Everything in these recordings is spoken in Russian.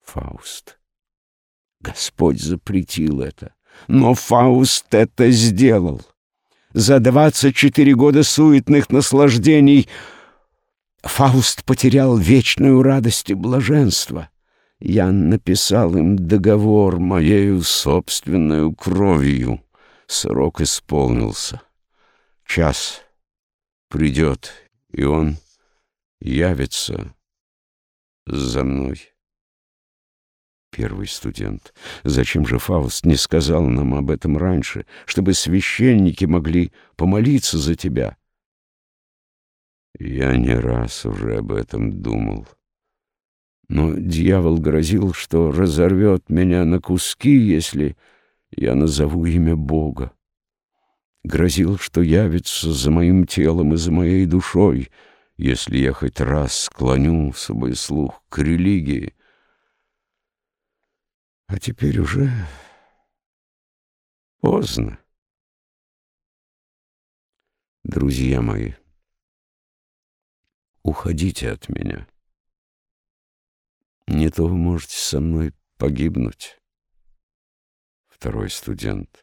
Фауст. Господь запретил это, но Фауст это сделал. За 24 года суетных наслаждений Фауст потерял вечную радость и блаженство. Я написал им договор моею собственную кровью. Срок исполнился. Час придет, и он явится за мной. Первый студент. Зачем же Фауст не сказал нам об этом раньше, чтобы священники могли помолиться за тебя? Я не раз уже об этом думал. Но дьявол грозил, что разорвет меня на куски, если я назову имя Бога. Грозил, что явится за моим телом и за моей душой, если я хоть раз склоню свой слух к религии. А теперь уже поздно. Друзья мои, уходите от меня. Не то вы можете со мной погибнуть. Второй студент.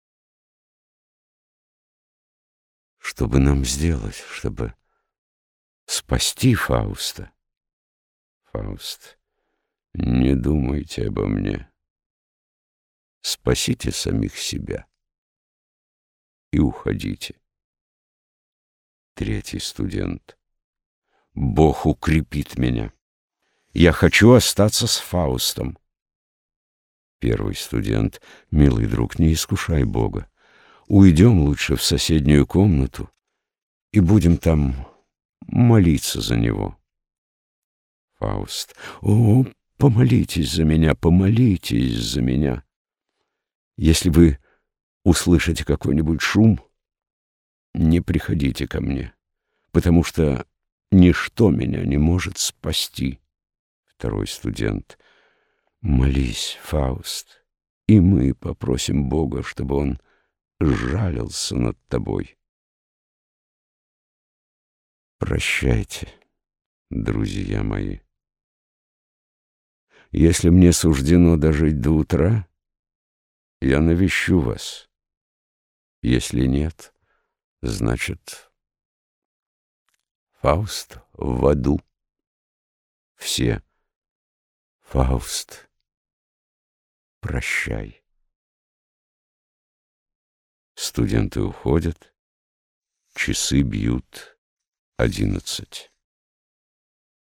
Что бы нам сделать, чтобы спасти Фауста? Фауст. Не думайте обо мне. Спасите самих себя и уходите. Третий студент. Бог укрепит меня. Я хочу остаться с Фаустом. Первый студент. Милый друг, не искушай Бога. Уйдем лучше в соседнюю комнату и будем там молиться за него. Фауст. О, помолитесь за меня, помолитесь за меня. Если вы услышите какой-нибудь шум, не приходите ко мне, потому что ничто меня не может спасти. Второй студент. Молись, Фауст, и мы попросим Бога, чтобы он сжалился над тобой. Прощайте, друзья мои. Если мне суждено дожить до утра, я навещу вас. Если нет, значит, Фауст в аду. Все. Фауст, прощай. Студенты уходят. Часы бьют 11.